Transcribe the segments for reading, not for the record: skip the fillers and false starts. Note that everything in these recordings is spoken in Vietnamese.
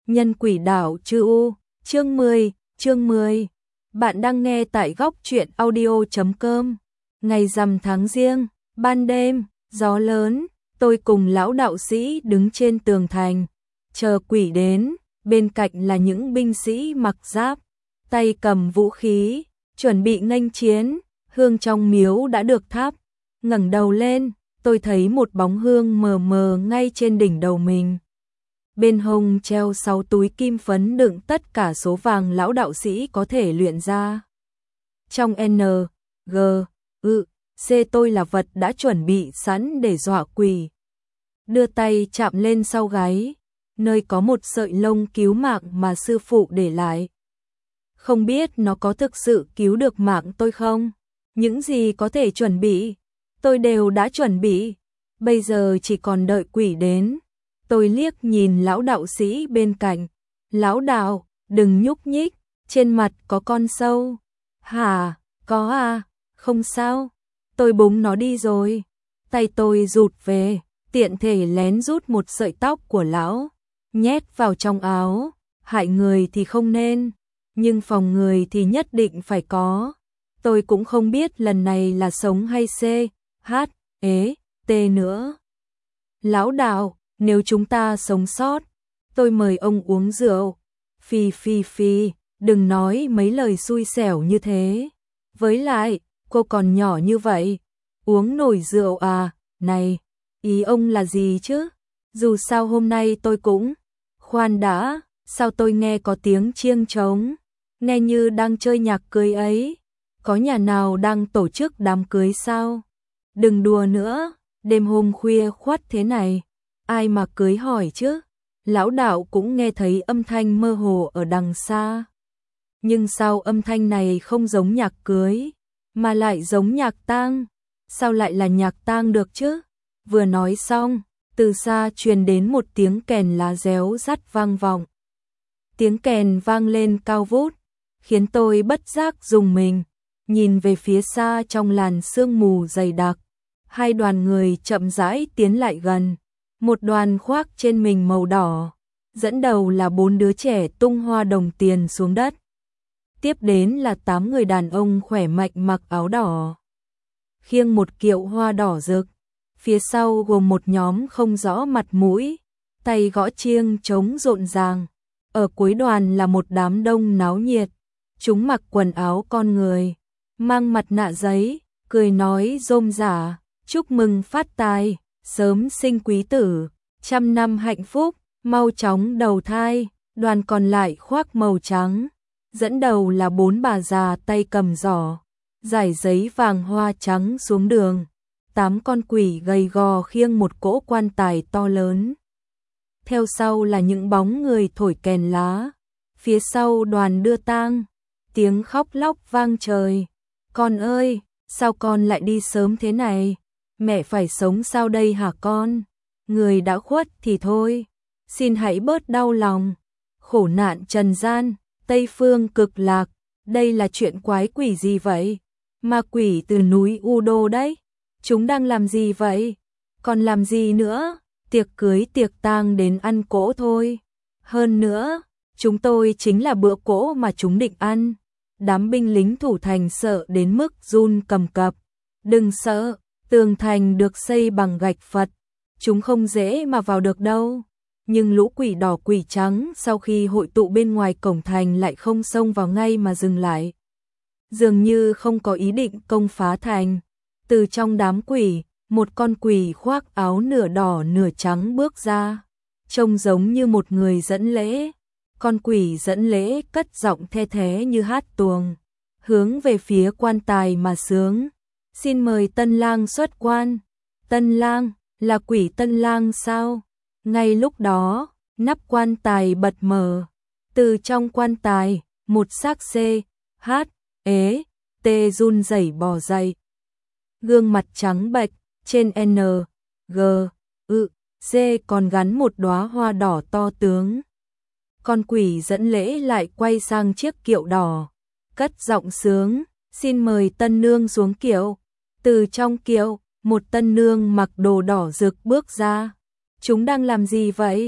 Nhân quỷ đảo chư U, chương 10. Bạn đang nghe tại góc truyện audio.com. Ngày rằm tháng Giêng, ban đêm, gió lớn, tôi cùng lão đạo sĩ đứng trên tường thành, chờ quỷ đến, bên cạnh là những binh sĩ mặc giáp, tay cầm vũ khí, chuẩn bị nghênh chiến, hương trong miếu đã được thắp. Ngẩng đầu lên, tôi thấy một bóng hương mờ mờ ngay trên đỉnh đầu mình. Bên hông treo 6 túi kim phấn đựng tất cả số vàng lão đạo sĩ có thể luyện ra. Trong N, G, C tôi là vật đã chuẩn bị sẵn để dọa quỷ. Đưa tay chạm lên sau gáy, nơi có một sợi lông cứu mạng mà sư phụ để lại. Không biết nó có thực sự cứu được mạng tôi không? Những gì có thể chuẩn bị, tôi đều đã chuẩn bị. Bây giờ chỉ còn đợi quỷ đến. Tôi liếc nhìn lão đạo sĩ bên cạnh. Lão đạo, đừng nhúc nhích, trên mặt có con sâu. Hả, có à, không sao. Tôi búng nó đi rồi. Tay tôi rụt về, tiện thể lén rút một sợi tóc của lão, nhét vào trong áo. Hại người thì không nên, nhưng phòng người thì nhất định phải có. Tôi cũng không biết lần này là sống hay T nữa. Lão đạo, nếu chúng ta sống sót, tôi mời ông uống rượu. Phi, đừng nói mấy lời xui xẻo như thế. Với lại, cô còn nhỏ như vậy, uống nổi rượu à? Này, ý ông là gì chứ? Dù sao hôm nay tôi cũng... Khoan đã, sao tôi nghe có tiếng chiêng trống? Nghe như đang chơi nhạc cưới ấy. Có nhà nào đang tổ chức đám cưới sao? Đừng đùa nữa, đêm hôm khuya khoắt thế này, ai mà cưới hỏi chứ? Lão đạo cũng nghe thấy âm thanh mơ hồ ở đằng xa. Nhưng sao âm thanh này không giống nhạc cưới, mà lại giống nhạc tang? Sao lại là nhạc tang được chứ? Vừa nói xong, từ xa truyền đến một tiếng kèn lá réo rắt vang vọng. Tiếng kèn vang lên cao vút, khiến tôi bất giác rùng mình. Nhìn về phía xa trong làn sương mù dày đặc, hai đoàn người chậm rãi tiến lại gần. Một đoàn khoác trên mình màu đỏ, dẫn đầu là 4 đứa trẻ tung hoa đồng tiền xuống đất. Tiếp đến là 8 người đàn ông khỏe mạnh mặc áo đỏ, khiêng một kiệu hoa đỏ rực. Phía sau gồm một nhóm không rõ mặt mũi, tay gõ chiêng trống rộn ràng. Ở cuối đoàn là một đám đông náo nhiệt, chúng mặc quần áo con người, mang mặt nạ giấy, cười nói rôm rả, chúc mừng phát tài, sớm sinh quý tử, trăm năm hạnh phúc, mau chóng đầu thai. Đoàn còn lại khoác màu trắng, dẫn đầu là 4 bà già tay cầm giỏ, rải giấy vàng hoa trắng xuống đường. 8 con quỷ gầy gò khiêng một cỗ quan tài to lớn. Theo sau là những bóng người thổi kèn lá. Phía sau đoàn đưa tang, tiếng khóc lóc vang trời. Con ơi, sao con lại đi sớm thế này? Mẹ phải sống sao đây hả con? Người đã khuất thì thôi, xin hãy bớt đau lòng. Khổ nạn trần gian, Tây phương cực lạc, đây là chuyện quái quỷ gì vậy? Ma quỷ từ núi U Đô đấy. Chúng đang làm gì vậy? Còn làm gì nữa? Tiệc cưới tiệc tang đến ăn cỗ thôi. Hơn nữa, chúng tôi chính là bữa cỗ mà chúng định ăn. Đám binh lính thủ thành sợ đến mức run cầm cập. Đừng sợ, tường thành được xây bằng gạch Phật, chúng không dễ mà vào được đâu. Nhưng lũ quỷ đỏ quỷ trắng sau khi hội tụ bên ngoài cổng thành lại không xông vào ngay mà dừng lại. Dường như không có ý định công phá thành. Từ trong đám quỷ, một con quỷ khoác áo nửa đỏ nửa trắng bước ra, trông giống như một người dẫn lễ. Con quỷ dẫn lễ cất giọng the thé như hát tuồng, hướng về phía quan tài mà sướng. Xin mời tân lang xuất quan. Tân lang, là quỷ tân lang sao? Ngay lúc đó, nắp quan tài bật mở. Từ trong quan tài, một xác T run rẩy bò dậy. Gương mặt trắng bệch, trên N, G, C còn gắn một đóa hoa đỏ to tướng. Con quỷ dẫn lễ lại quay sang chiếc kiệu đỏ, cất giọng sướng, xin mời tân nương xuống kiệu. Từ trong kiệu, một tân nương mặc đồ đỏ rực bước ra. Chúng đang làm gì vậy?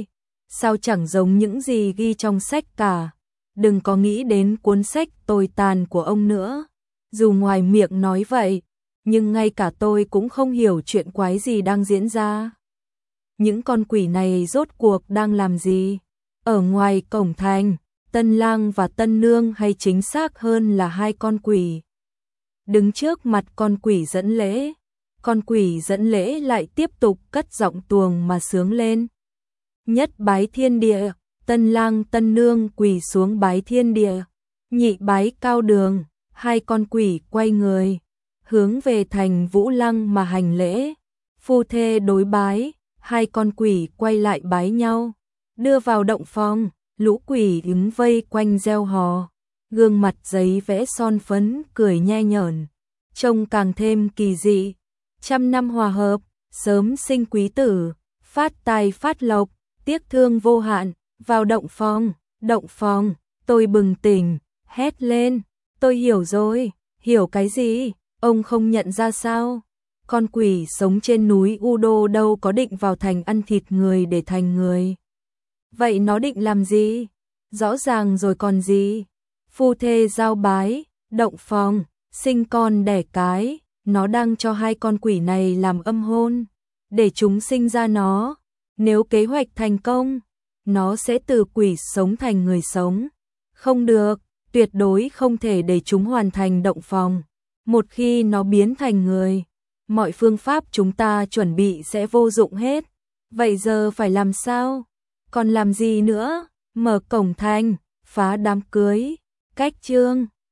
sao chẳng giống những gì ghi trong sách cả. Đừng có nghĩ đến cuốn sách tồi tàn của ông nữa. Dù ngoài miệng nói vậy, nhưng ngay cả tôi cũng không hiểu chuyện quái gì đang diễn ra. Những con quỷ này rốt cuộc đang làm gì? Ở ngoài cổng thành, Tân Lang và Tân Nương, hay chính xác hơn là hai con quỷ, đứng trước mặt con quỷ dẫn lễ. Con quỷ dẫn lễ lại tiếp tục cất giọng tuồng mà sướng lên. Nhất bái thiên địa, Tân Lang Tân Nương quỳ xuống bái thiên địa. Nhị bái cao đường, hai con quỷ quay người, hướng về thành Vũ Lăng mà hành lễ. Phu thê đối bái, hai con quỷ quay lại bái nhau. Đưa vào động phòng, lũ quỷ đứng vây quanh reo hò. Gương mặt giấy vẽ son phấn cười nhe nhởn, trông càng thêm kỳ dị. Trăm năm hòa hợp, sớm sinh quý tử, phát tài phát lộc, tiếc thương vô hạn. Vào động phòng, tôi bừng tỉnh, hét lên, tôi hiểu rồi. Hiểu cái gì? Ông không nhận ra sao? Con quỷ sống trên núi U Đô đâu có định vào thành ăn thịt người để thành người. Vậy nó định làm gì? Rõ ràng rồi còn gì? Phu thê giao bái, động phòng, sinh con đẻ cái, nó đang cho hai con quỷ này làm âm hôn, để chúng sinh ra nó. Nếu kế hoạch thành công, nó sẽ từ quỷ sống thành người sống. Không được, tuyệt đối không thể để chúng hoàn thành động phòng. Một khi nó biến thành người, mọi phương pháp chúng ta chuẩn bị sẽ vô dụng hết. Vậy giờ phải làm sao? Còn làm gì nữa? Mở cổng thành, phá đám cưới, cách chương.